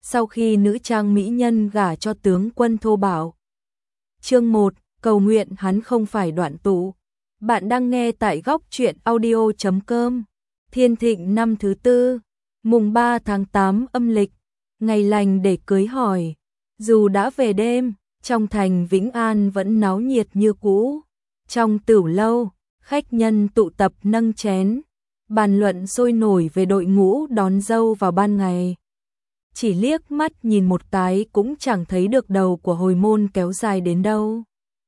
sau khi nữ trang mỹ nhân gả cho tướng quân thô bạo. Chương 1, cầu nguyện hắn không phải đoạn tụ. Bạn đang nghe tại góc truyện audio.com. Thiên Thịnh năm thứ tư, mùng 3 tháng 8 âm lịch, ngày lành để cưới hỏi. Dù đã về đêm, trong thành Vĩnh An vẫn náo nhiệt như cũ. Trong tửu lâu, khách nhân tụ tập nâng chén, bàn luận sôi nổi về đội ngũ đón dâu vào ban ngày. Chỉ liếc mắt nhìn một cái cũng chẳng thấy được đầu của hồi môn kéo dài đến đâu.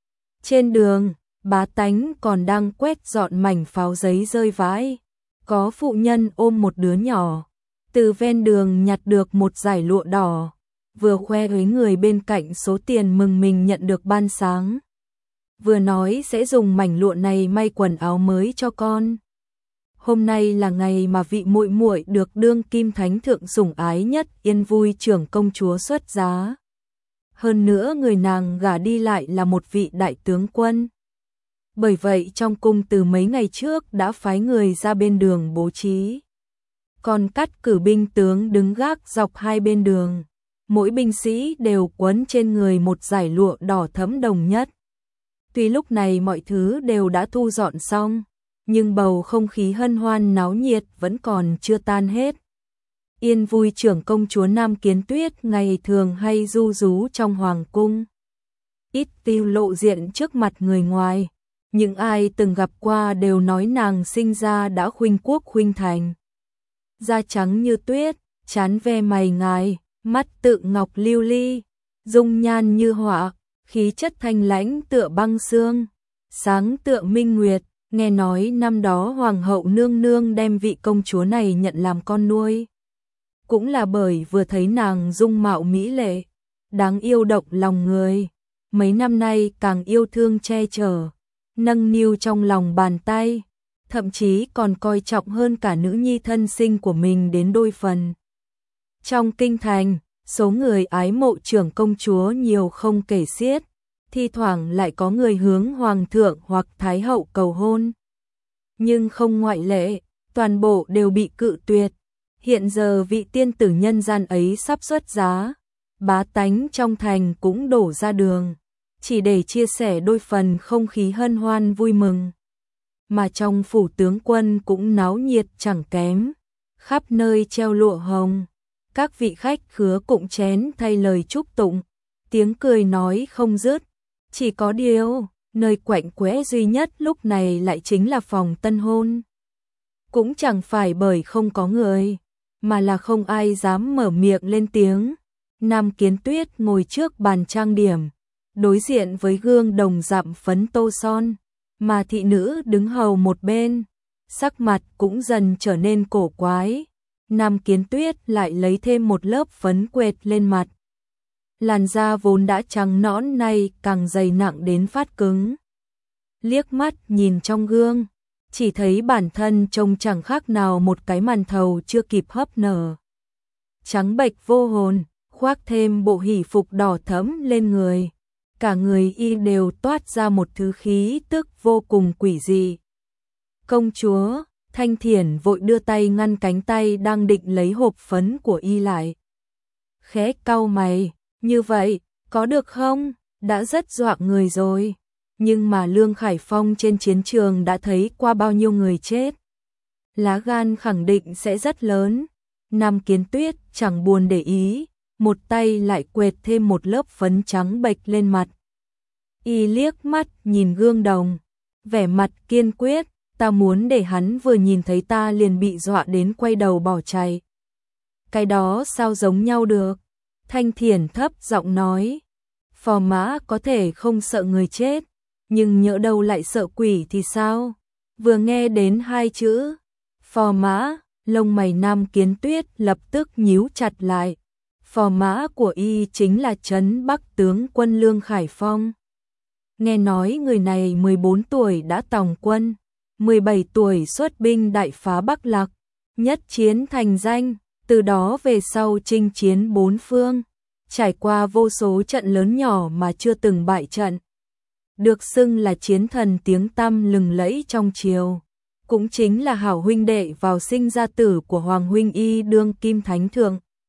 Trên đường, bá tánh còn đang quét dọn mảnh pháo giấy rơi vãi. Có phụ nhân ôm một đứa nhỏ, từ ven đường nhặt được một dải lụa đỏ, vừa khoe với người bên cạnh số tiền mừng mình nhận được ban sáng, vừa nói sẽ dùng mảnh lụa này may quần áo mới cho con. Hôm nay là ngày mà vị muội muội được đương kim thánh thượng sủng ái nhất Yên Vui trưởng công chúa xuất giá. Hơn nữa người nàng gả đi lại là một vị đại tướng quân. Bởi vậy trong cung từ mấy ngày trước đã phái người ra bên đường bố trí. Còn cắt cử binh tướng đứng gác dọc hai bên đường. Mỗi binh sĩ đều quấn trên người một dải lụa đỏ thẫm đồng nhất. Tuy lúc này mọi thứ đều đã thu dọn xong, nhưng bầu không khí hân hoan náo nhiệt vẫn còn chưa tan hết. Yên Vui trưởng công chúa Nam Kiến Tuyết ngày thường hay ru rú trong hoàng cung, ít tiêu lộ diện trước mặt người ngoài. Những ai từng gặp qua đều nói nàng sinh ra đã khuynh quốc khuynh thành. Da trắng như tuyết, trán ve mày ngài, mắt tự ngọc lưu ly, dung nhan như họa, khí chất thanh lãnh tựa băng sương, sáng tựa minh nguyệt. Nghe nói năm đó hoàng hậu nương nương đem vị công chúa này nhận làm con nuôi, cũng là bởi vừa thấy nàng dung mạo mỹ lệ, đáng yêu động lòng người. Mấy năm nay càng yêu thương che chở, nâng niu trong lòng bàn tay, thậm chí còn coi trọng hơn cả nữ nhi thân sinh của mình đến đôi phần. Trong kinh thành, số người ái mộ trưởng công chúa nhiều không kể xiết, thi thoảng lại có người hướng hoàng thượng hoặc thái hậu cầu hôn. Nhưng không ngoại lệ, toàn bộ đều bị cự tuyệt. Hiện giờ vị tiên tử nhân gian ấy sắp xuất giá, bá tánh trong thành cũng đổ ra đường, chỉ để chia sẻ đôi phần không khí hân hoan vui mừng. Mà trong phủ tướng quân cũng náo nhiệt chẳng kém, khắp nơi treo lụa hồng, các vị khách khứa cụng chén thay lời chúc tụng, tiếng cười nói không dứt. Chỉ có điều, nơi quạnh quẽ duy nhất lúc này lại chính là phòng tân hôn. Cũng chẳng phải bởi không có người, mà là không ai dám mở miệng lên tiếng. Nam Kiến Tuyết ngồi trước bàn trang điểm, đối diện với gương đồng dặm phấn tô son, mà thị nữ đứng hầu một bên, sắc mặt cũng dần trở nên cổ quái. Nam Kiến Tuyết lại lấy thêm một lớp phấn quệt lên mặt. Làn da vốn đã trắng nõn nay càng dày nặng đến phát cứng. Liếc mắt nhìn trong gương, chỉ thấy bản thân trông chẳng khác nào một cái màn thầu chưa kịp hấp nở. Trắng bệch vô hồn, khoác thêm bộ hỷ phục đỏ thẫm lên người. Cả người y đều toát ra một thứ khí tức vô cùng quỷ dị. Công chúa, Thanh Thiển vội đưa tay ngăn cánh tay đang định lấy hộp phấn của y lại. Khẽ cau mày, như vậy, có được không? Đã rất dọa người rồi. Nhưng mà Lương Khải Phong trên chiến trường đã thấy qua bao nhiêu người chết. Lá gan khẳng định sẽ rất lớn. Nam Kiến Tuyết chẳng buồn để ý, một tay lại quệt thêm một lớp phấn trắng bệch lên mặt. Y liếc mắt nhìn gương đồng, vẻ mặt kiên quyết, ta muốn để hắn vừa nhìn thấy ta liền bị dọa đến quay đầu bỏ chạy. Cái đó sao giống nhau được? Thanh Thiển thấp giọng nói, phò mã có thể không sợ người chết, nhưng nhỡ đâu lại sợ quỷ thì sao? Vừa nghe đến hai chữ phò mã, lông mày Nam Kiến Tuyết lập tức nhíu chặt lại. Phò mã của y chính là trấn Bắc tướng quân Lương Khải Phong. Nghe nói người này 14 tuổi đã tòng quân, 17 tuổi xuất binh đại phá Bắc Lạc, nhất chiến thành danh, từ đó về sau chinh chiến bốn phương, trải qua vô số trận lớn nhỏ mà chưa từng bại trận. Được xưng là chiến thần tiếng tăm lừng lẫy trong triều, cũng chính là hảo huynh đệ vào sinh ra tử của Hoàng huynh y đương kim thánh thượng.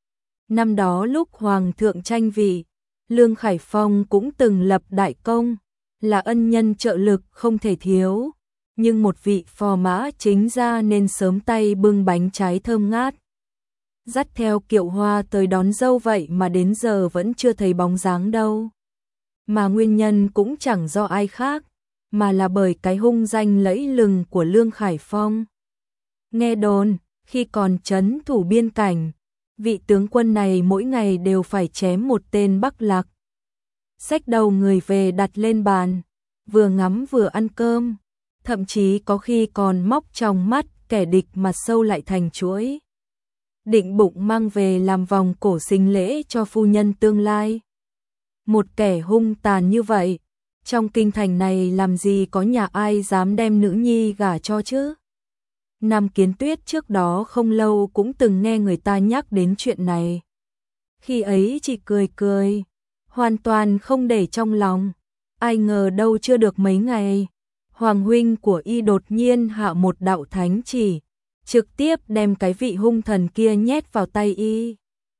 Năm đó lúc Hoàng thượng tranh vị, Lương Khải Phong cũng từng lập đại công, là ân nhân trợ lực không thể thiếu, nhưng một vị phò mã chính ra nên sớm tay bưng bánh trái thơm ngát. Dắt theo kiệu hoa tới đón dâu vậy mà đến giờ vẫn chưa thấy bóng dáng đâu. Mà nguyên nhân cũng chẳng do ai khác, mà là bởi cái hung danh lẫy lừng của Lương Khải Phong. Nghe đồn, khi còn trấn thủ biên cảnh, vị tướng quân này mỗi ngày đều phải chém một tên Bắc Lạc. Xách đầu người về đặt lên bàn, vừa ngắm vừa ăn cơm, thậm chí có khi còn móc trong mắt kẻ địch mà sâu lại thành chuỗi. Định bụng mang về làm vòng cổ sinh lễ cho phu nhân tương lai. Một kẻ hung tàn như vậy, trong kinh thành này làm gì có nhà ai dám đem nữ nhi gả cho chứ? Nam Kiến Tuyết trước đó không lâu cũng từng nghe người ta nhắc đến chuyện này. Khi ấy chỉ cười cười, hoàn toàn không để trong lòng. Ai ngờ đâu chưa được mấy ngày, Hoàng huynh của y đột nhiên hạ một đạo thánh chỉ, trực tiếp đem cái vị hung thần kia nhét vào tay y.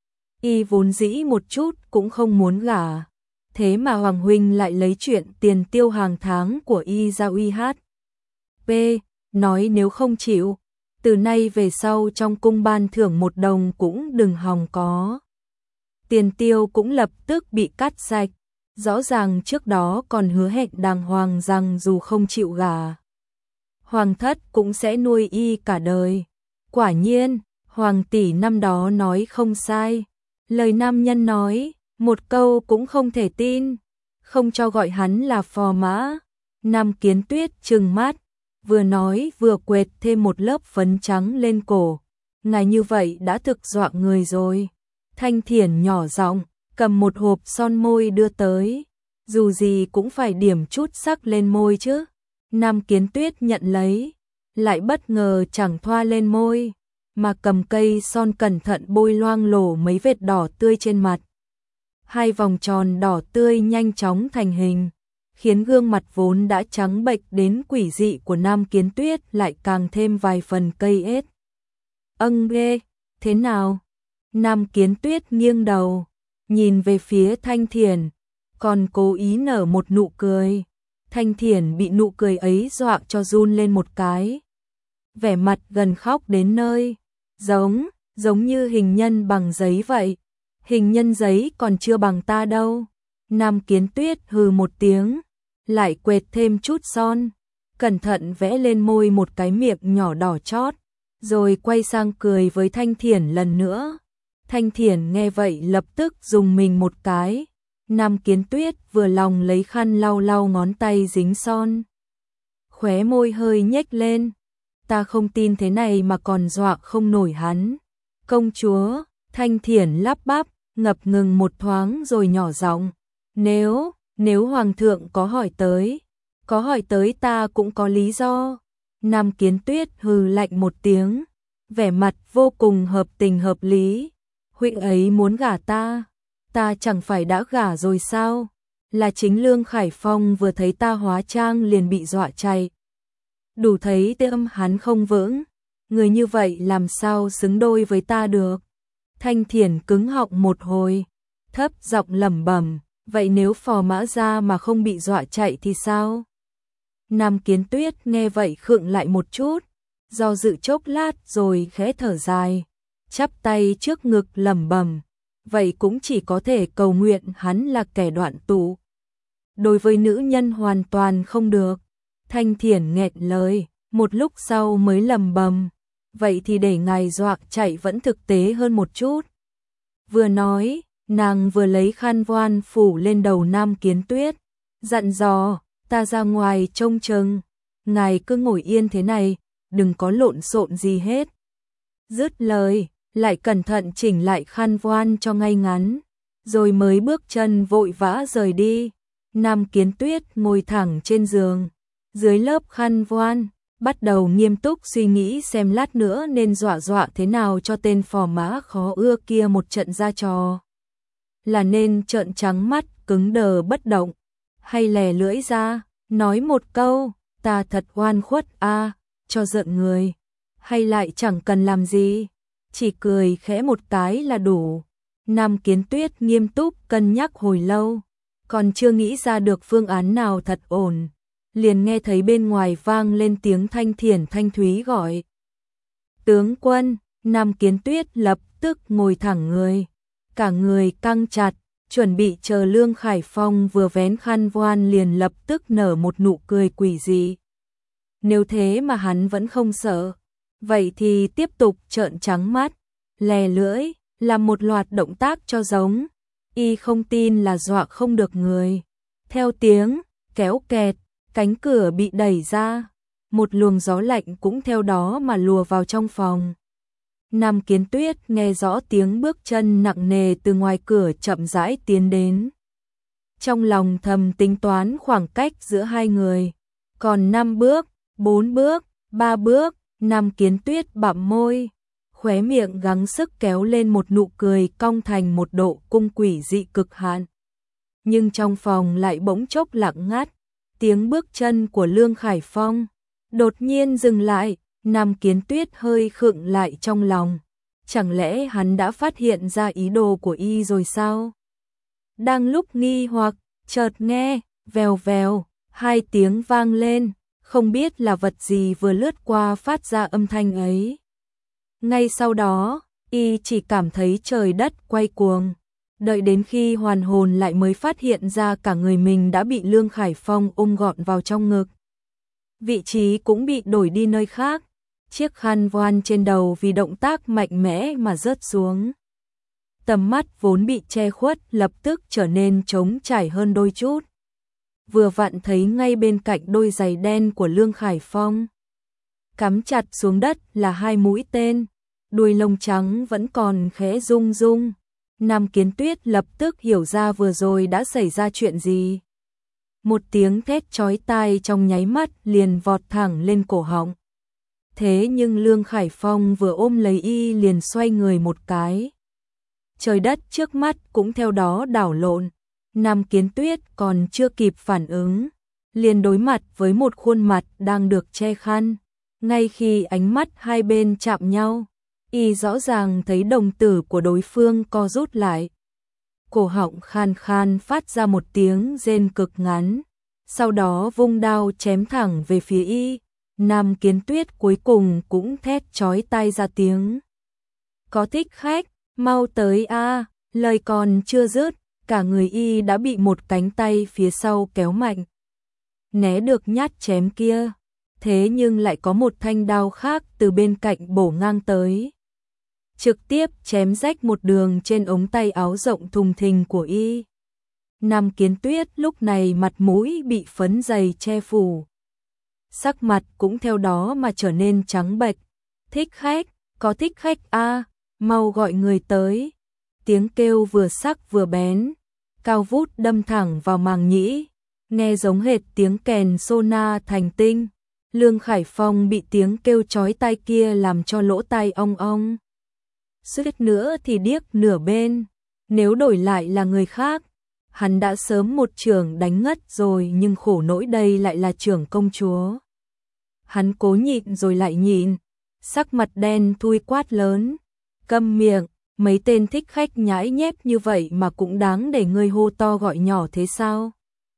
Y vốn dĩ một chút cũng không muốn gả, thế mà Hoàng huynh lại lấy chuyện tiền tiêu hàng tháng của y ra uy hát. P. Nói nếu không chịu, từ nay về sau trong cung ban thưởng 1 đồng cũng đừng hòng có. Tiền tiêu cũng lập tức bị cắt sạch, rõ ràng trước đó còn hứa hẹn đàng hoàng rằng dù không chịu gả, Hoàng thất cũng sẽ nuôi y cả đời. Quả nhiên, Hoàng tỷ năm đó nói không sai, lời nam nhân nói, một câu cũng không thể tin, không cho gọi hắn là phò mã. Nam Kiến Tuyết trừng mắt, vừa nói vừa quệt thêm một lớp phấn trắng lên cổ. Ngài như vậy đã thực dọa người rồi. Thanh Thiển nhỏ giọng cầm một hộp son môi đưa tới, dù gì cũng phải điểm chút sắc lên môi chứ. Nam Kiến Tuyết nhận lấy, lại bất ngờ chẳng thoa lên môi, mà cầm cây son cẩn thận bôi loang lổ mấy vệt đỏ tươi trên mặt. 2 vòng tròn đỏ tươi nhanh chóng thành hình, khiến gương mặt vốn đã trắng bệch đến quỷ dị của Nam Kiến Tuyết lại càng thêm vài phần cây ết. Ghê, thế nào? Nam Kiến Tuyết nghiêng đầu, nhìn về phía Thanh Thiển, còn cố ý nở một nụ cười. Thanh Thiển bị nụ cười ấy dọa cho run lên một cái. Vẻ mặt gần khóc đến nơi, giống như hình nhân bằng giấy vậy. Hình nhân giấy còn chưa bằng ta đâu. Nam Kiến Tuyết hừ một tiếng, lại quệt thêm chút son, cẩn thận vẽ lên môi một cái miệng nhỏ đỏ chót, rồi quay sang cười với Thanh Thiển lần nữa. Thanh Thiển nghe vậy lập tức dùng mình một cái. Nam Kiến Tuyết vừa lòng lấy khăn lau lau ngón tay dính son, khóe môi hơi nhếch lên. Ta không tin thế này mà còn dọa không nổi hắn. Công chúa, Thanh Thiển lắp bắp, ngập ngừng một thoáng rồi nhỏ giọng, nếu Hoàng thượng có hỏi tới ta cũng có lý do. Nam Kiến Tuyết hừ lạnh một tiếng, vẻ mặt vô cùng hợp tình hợp lý. Huynh ấy muốn gả ta chẳng phải đã gả rồi sao? Là chính Lương Khải Phong vừa thấy ta hóa trang liền bị dọa chạy. Đủ thấy tâm hắn không vững, người như vậy làm sao xứng đôi với ta được. Thanh Thiển cứng họng một hồi, thấp giọng lẩm bẩm, vậy nếu phò mã ra mà không bị dọa chạy thì sao? Nam Kiến Tuyết nghe vậy khựng lại một chút, do dự chốc lát rồi khẽ thở dài, chắp tay trước ngực lẩm bẩm, vậy cũng chỉ có thể cầu nguyện hắn là kẻ đoạn tụ. Đối với nữ nhân hoàn toàn không được. Thanh Thiển nghẹn lời, một lúc sau mới lẩm bẩm, vậy thì để ngài dọa chạy vẫn thực tế hơn một chút. Vừa nói, nàng vừa lấy khăn voan phủ lên đầu Nam Kiến Tuyết, dặn dò, ta ra ngoài trông chừng, ngài cứ ngồi yên thế này, đừng có lộn xộn gì hết. Dứt lời, lại cẩn thận chỉnh lại khăn voan cho ngay ngắn, rồi mới bước chân vội vã rời đi. Nam Kiến Tuyết ngồi thẳng trên giường, dưới lớp khăn voan, bắt đầu nghiêm túc suy nghĩ xem lát nữa nên dọa thế nào cho tên phò mã khó ưa kia một trận ra trò. Là nên trợn trắng mắt cứng đờ bất động, hay lè lưỡi ra, nói một câu, ta thật oan khuất cho giận người, hay lại chẳng cần làm gì, chỉ cười khẽ một cái là đủ. Nam Kiến Tuyết nghiêm túc cân nhắc hồi lâu, còn chưa nghĩ ra được phương án nào thật ổn, liền nghe thấy bên ngoài vang lên tiếng thanh thiển thanh thúy gọi. Tướng quân, Nam Kiến Tuyết lập tức ngồi thẳng người, cả người căng chặt, chuẩn bị chờ Lương Khải Phong vừa vén khăn voan liền lập tức nở một nụ cười quỷ dị. Nếu thế mà hắn vẫn không sợ, vậy thì tiếp tục trợn trắng mắt, lè lưỡi, làm một loạt động tác cho giống. Y không tin là dọa không được người. Theo tiếng kéo kẹt, cánh cửa bị đẩy ra, một luồng gió lạnh cũng theo đó mà lùa vào trong phòng. Nam Kiến Tuyết nghe rõ tiếng bước chân nặng nề từ ngoài cửa chậm rãi tiến đến. Trong lòng thầm tính toán khoảng cách giữa hai người, còn 5 bước, 4 bước, 3 bước, Nam Kiến Tuyết bặm môi, khóe miệng gắng sức kéo lên một nụ cười cong thành một độ cung quỷ dị cực hạn. Nhưng trong phòng lại bỗng chốc lặng ngắt, tiếng bước chân của Lương Khải Phong đột nhiên dừng lại. Nam Kiến Tuyết hơi khựng lại trong lòng, chẳng lẽ hắn đã phát hiện ra ý đồ của y rồi sao? Đang lúc nghi hoặc, chợt nghe vèo vèo, hai tiếng vang lên, không biết là vật gì vừa lướt qua phát ra âm thanh ấy. Ngay sau đó, y chỉ cảm thấy trời đất quay cuồng, đợi đến khi hoàn hồn lại mới phát hiện ra cả người mình đã bị Lương Khải Phong ôm gọn vào trong ngực. Vị trí cũng bị đổi đi nơi khác, chiếc khăn voan trên đầu vì động tác mạnh mẽ mà rớt xuống. Tầm mắt vốn bị che khuất lập tức trở nên trống trải hơn đôi chút. Vừa vặn thấy ngay bên cạnh đôi giày đen của Lương Khải Phong, cắm chặt xuống đất là hai mũi tên, đuôi lông trắng vẫn còn khẽ rung rung. Nam Kiến Tuyết lập tức hiểu ra vừa rồi đã xảy ra chuyện gì. Một tiếng thét chói tai trong nháy mắt liền vọt thẳng lên cổ họng. Thế nhưng Lương Khải Phong vừa ôm lấy y liền xoay người một cái. Trời đất trước mắt cũng theo đó đảo lộn. Nam Kiến Tuyết còn chưa kịp phản ứng, liền đối mặt với một khuôn mặt đang được che khăn. Ngay khi ánh mắt hai bên chạm nhau, y rõ ràng thấy đồng tử của đối phương co rút lại. Cổ họng khan khan phát ra một tiếng rên cực ngắn, sau đó vung đao chém thẳng về phía y. Nam Kiến Tuyết cuối cùng cũng thét chói tai ra tiếng. Có thích khách, mau tới a! Lời còn chưa dứt, cả người y đã bị một cánh tay phía sau kéo mạnh. Né được nhát chém kia, thế nhưng lại có một thanh đao khác từ bên cạnh bổ ngang tới, trực tiếp chém rách một đường trên ống tay áo rộng thùng thình của y. Nam Kiến Tuyết lúc này mặt mũi bị phấn dày che phủ, sắc mặt cũng theo đó mà trở nên trắng bệch. Thích khách, có thích khách a, mau gọi người tới. Tiếng kêu vừa sắc vừa bén, cao vút đâm thẳng vào màng nhĩ, nghe giống hệt tiếng kèn sona thành tinh. Lương Khải Phong bị tiếng kêu chói tai kia làm cho lỗ tai ong ong. Suýt nữa thì điếc nửa bên, nếu đổi lại là người khác, hắn đã sớm một chưởng đánh ngất rồi, nhưng khổ nỗi đây lại là chưởng công chúa. Hắn cố nhịn rồi lại nhịn, sắc mặt đen thui quát lớn, câm miệng, mấy tên thích khách nhãi nhép như vậy mà cũng đáng để ngươi hô to gọi nhỏ thế sao?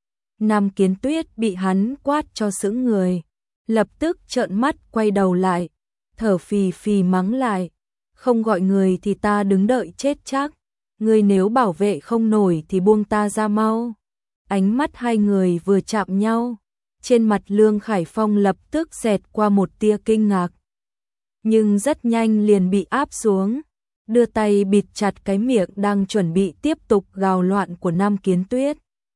Nam Kiến Tuyết bị hắn quát cho sững người, lập tức trợn mắt quay đầu lại, thở phì phì mắng lại, không gọi người thì ta đứng đợi chết chắc, ngươi nếu bảo vệ không nổi thì buông ta ra mau. Ánh mắt hai người vừa chạm nhau, trên mặt Lương Khải Phong lập tức xẹt qua một tia kinh ngạc, nhưng rất nhanh liền bị áp xuống, đưa tay bịt chặt cái miệng đang chuẩn bị tiếp tục gào loạn của Nam Kiến Tuyết.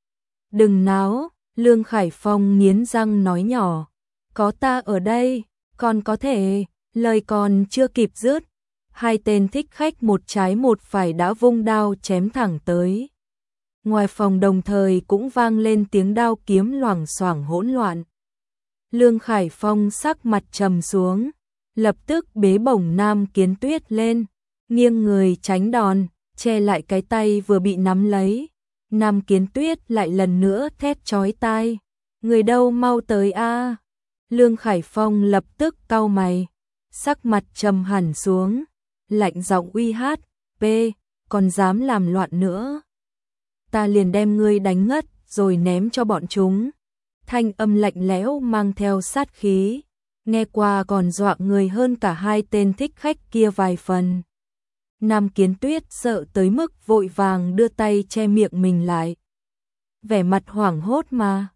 Đừng náo, Lương Khải Phong nghiến răng nói nhỏ, có ta ở đây, còn có thể. Lời còn chưa kịp dứt, hai tên thích khách một trái một phải đã vung đao chém thẳng tới. Ngoài phòng đồng thời cũng vang lên tiếng đao kiếm loảng xoảng hỗn loạn. Lương Khải Phong sắc mặt trầm xuống, lập tức bế bổng Nam Kiến Tuyết lên, nghiêng người tránh đòn, che lại cái tay vừa bị nắm lấy. Nam Kiến Tuyết lại lần nữa thét chói tai, người đâu mau tới a! Lương Khải Phong lập tức cau mày, sắc mặt trầm hẳn xuống, lạnh giọng uy hát, "P, còn dám làm loạn nữa, ta liền đem ngươi đánh ngất rồi ném cho bọn chúng. Thanh âm lạnh lẽo mang theo sát khí, nghe qua còn dọa người hơn cả hai tên thích khách kia vài phần. Nam Kiến Tuyết sợ tới mức vội vàng đưa tay che miệng mình lại. Vẻ mặt hoảng hốt mà.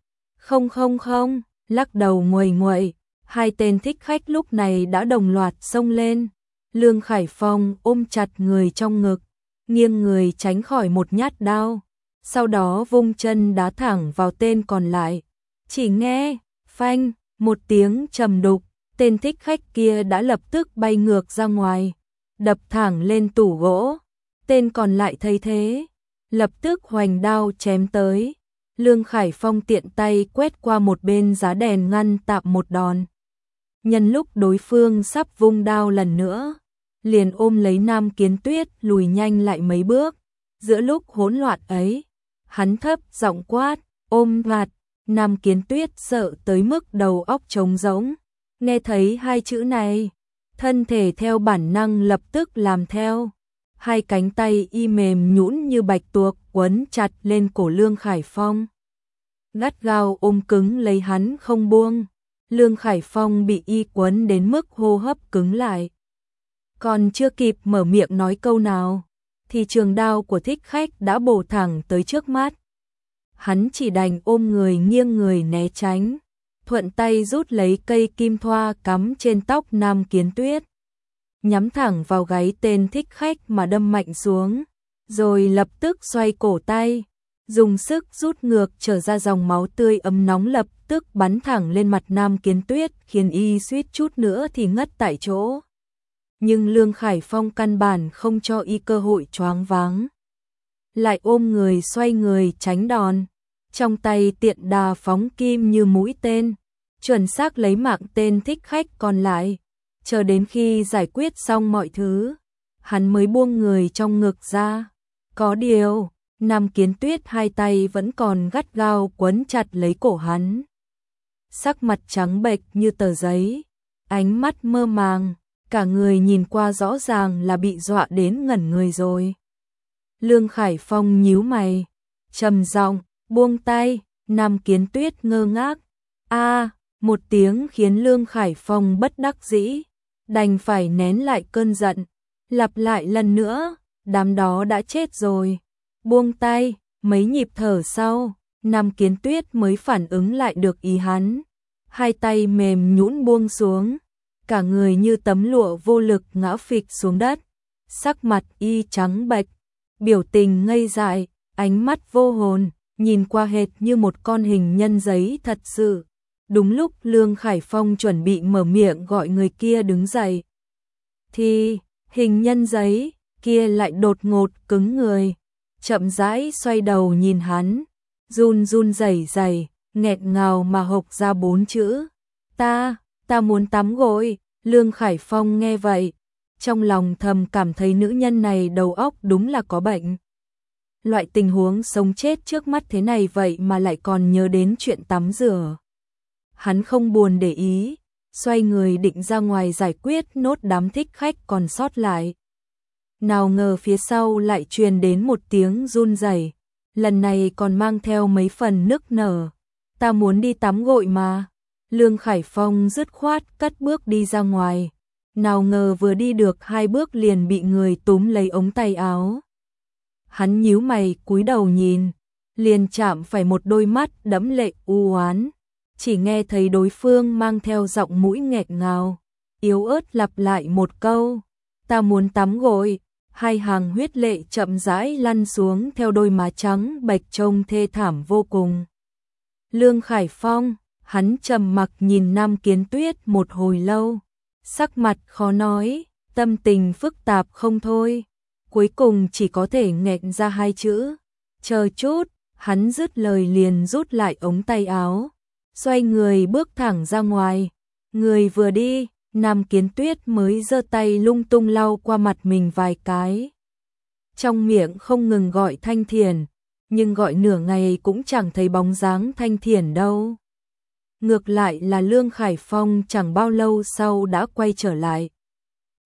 Không, lắc đầu nguầy nguậy, hai tên thích khách lúc này đã đồng loạt xông lên. Lương Khải Phong ôm chặt người trong ngực, nghiêng người tránh khỏi một nhát đao, sau đó vung chân đá thẳng vào tên còn lại. Chỉ nghe, phanh, một tiếng trầm đục, tên thích khách kia đã lập tức bay ngược ra ngoài, đập thẳng lên tủ gỗ. Tên còn lại thấy thế, lập tức hoành đao chém tới. Lương Khải Phong tiện tay quét qua một bên giá đèn ngăn tạm một đòn. Nhân lúc đối phương sắp vung đao lần nữa, liền ôm lấy Nam Kiến Tuyết lùi nhanh lại mấy bước. Giữa lúc hỗn loạn ấy, hắn thấp giọng quát, ôm vạt. Nam Kiến Tuyết sợ tới mức đầu óc trống rỗng. Nghe thấy hai chữ này, thân thể theo bản năng lập tức làm theo. Hai cánh tay y mềm nhũn như bạch tuộc quấn chặt lên cổ Lương Khải Phong, gắt gao ôm cứng lấy hắn không buông. Lương Khải Phong bị y quấn đến mức hô hấp cứng lại. Còn chưa kịp mở miệng nói câu nào, thì trường đao của thích khách đã bổ thẳng tới trước mắt. Hắn chỉ đành ôm người nghiêng người né tránh, thuận tay rút lấy cây kim thoa cắm trên tóc Nam Kiến Tuyết, nhắm thẳng vào gáy tên thích khách mà đâm mạnh xuống, rồi lập tức xoay cổ tay, dùng sức rút ngược trở ra dòng máu tươi ấm nóng lập tức bắn thẳng lên mặt Nam Kiến Tuyết, khiến y suýt chút nữa thì ngất tại chỗ. Nhưng Lương Khải Phong căn bản không cho y cơ hội choáng váng, lại ôm người xoay người tránh đòn, trong tay tiện đà phóng kim như mũi tên, chuẩn xác lấy mạng tên thích khách còn lại. Chờ đến khi giải quyết xong mọi thứ, hắn mới buông người trong ngực ra. Có điều, Nam Kiến Tuyết hai tay vẫn còn gắt gao quấn chặt lấy cổ hắn. Sắc mặt trắng bệch như tờ giấy, ánh mắt mơ màng, cả người nhìn qua rõ ràng là bị dọa đến ngẩn người rồi. Lương Khải Phong nhíu mày, trầm giọng, buông tay. Nam Kiến Tuyết ngơ ngác. Một tiếng khiến Lương Khải Phong bất đắc dĩ, đành phải nén lại cơn giận, lặp lại lần nữa, đám đó đã chết rồi. Buông tay. Mấy nhịp thở sau, Nam Kiến Tuyết mới phản ứng lại được ý hắn. Hai tay mềm nhũn buông xuống, cả người như tấm lụa vô lực ngã phịch xuống đất. Sắc mặt y trắng bệch, biểu tình ngây dại, ánh mắt vô hồn, nhìn qua hệt như một con hình nhân giấy thật sự. Đúng lúc Lương Khải Phong chuẩn bị mở miệng gọi người kia đứng dậy, thì hình nhân giấy kia lại đột ngột cứng người, chậm rãi xoay đầu nhìn hắn, run run rẩy rẩy, nghẹn ngào mà hộc ra 4 chữ: ta muốn tắm gội. Lương Khải Phong nghe vậy, trong lòng thầm cảm thấy nữ nhân này đầu óc đúng là có bệnh. Loại tình huống sống chết trước mắt thế này vậy mà lại còn nhớ đến chuyện tắm rửa. Hắn không buồn để ý, xoay người định ra ngoài giải quyết nốt đám thích khách còn sót lại. Nào ngờ phía sau lại truyền đến một tiếng run rẩy, lần này còn mang theo mấy phần nức nở. Ta muốn đi tắm gội mà. Lương Khải Phong dứt khoát cất bước đi ra ngoài. Nào ngờ vừa đi được 2 bước liền bị người túm lấy ống tay áo. Hắn nhíu mày cúi đầu nhìn, liền chạm phải một đôi mắt đẫm lệ u oán. Chỉ nghe thấy đối phương mang theo giọng mũi nghẹn ngào, yếu ớt lặp lại một câu: ta muốn tắm gội. Hai hàng huyết lệ chậm rãi lăn xuống theo đôi má trắng bệch trông thê thảm vô cùng. Lương Khải Phong, hắn trầm mặc nhìn Nam Kiến Tuyết một hồi lâu, sắc mặt khó nói, tâm tình phức tạp không thôi. Cuối cùng chỉ có thể nghẹn ra 2 chữ: chờ chút. Hắn dứt lời liền rút lại ống tay áo, xoay người bước thẳng ra ngoài. Người vừa đi, Nam Kiến Tuyết mới giơ tay lung tung lau qua mặt mình vài cái. Trong miệng không ngừng gọi Thanh Thiền, nhưng gọi nửa ngày cũng chẳng thấy bóng dáng Thanh Thiền đâu. Ngược lại là Lương Khải Phong chẳng bao lâu sau đã quay trở lại.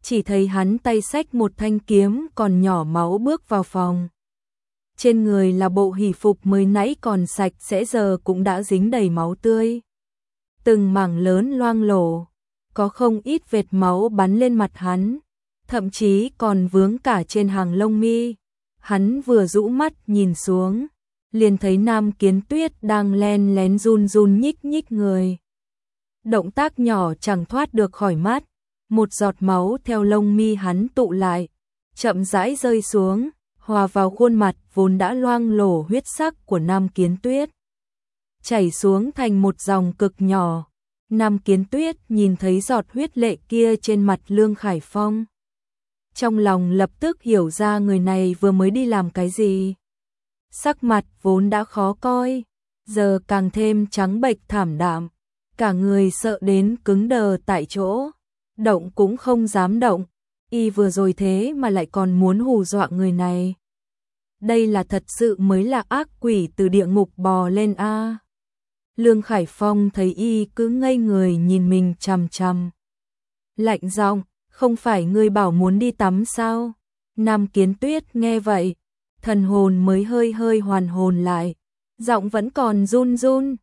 chỉ thấy hắn tay xách một thanh kiếm còn nhỏ máu bước vào phòng. Trên người là bộ hỷ phục mới nãy còn sạch sẽ giờ cũng đã dính đầy máu tươi. Từng mảng lớn loang lổ, có không ít vệt máu bắn lên mặt hắn, thậm chí còn vướng cả trên hàng lông mi. Hắn vừa rũ mắt nhìn xuống, liền thấy Nam Kiến Tuyết đang len lén run run nhích nhích người. Động tác nhỏ chẳng thoát được khỏi mắt, một giọt máu theo lông mi hắn tụ lại, chậm rãi rơi xuống, hòa vào khuôn mặt vốn đã loang lổ huyết sắc của Nam Kiến Tuyết. Chảy xuống thành một dòng cực nhỏ. Nam Kiến Tuyết nhìn thấy giọt huyết lệ kia trên mặt Lương Khải Phong. Trong lòng lập tức hiểu ra người này vừa mới đi làm cái gì. Sắc mặt vốn đã khó coi, giờ càng thêm trắng bệch thảm đạm, cả người sợ đến cứng đờ tại chỗ, động cũng không dám động, y vừa rồi thế mà lại còn muốn hù dọa người này. Đây là thật sự mới là ác quỷ từ địa ngục bò lên a. Lương Khải Phong thấy y cứ ngây người nhìn mình chằm chằm. Lạnh giọng, không phải ngươi bảo muốn đi tắm sao? Nam Kiến Tuyết nghe vậy, thần hồn mới hơi hơi hoàn hồn lại, giọng vẫn còn run run.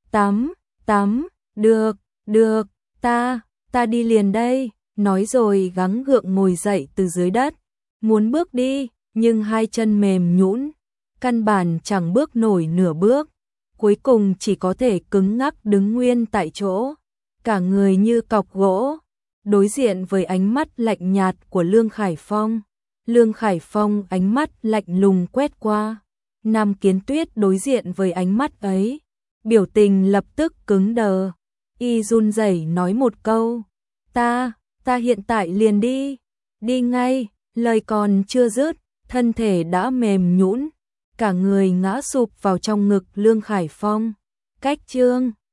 Tắm, được, ta đi liền đây, nói rồi gắng gượng ngồi dậy từ dưới đất, muốn bước đi, nhưng hai chân mềm nhũn, căn bản chẳng bước nổi nửa bước, cuối cùng chỉ có thể cứng ngắc đứng nguyên tại chỗ, cả người như cọc gỗ, đối diện với ánh mắt lạnh nhạt của Lương Khải Phong. Lương Khải Phong ánh mắt lạnh lùng quét qua, Nam Kiến Tuyết đối diện với ánh mắt ấy, biểu tình lập tức cứng đờ, y run rẩy nói một câu, ta hiện tại liền đi ngay, lời còn chưa dứt, thân thể đã mềm nhũn, cả người ngã sụp vào trong ngực Lương Khải Phong. Cách chương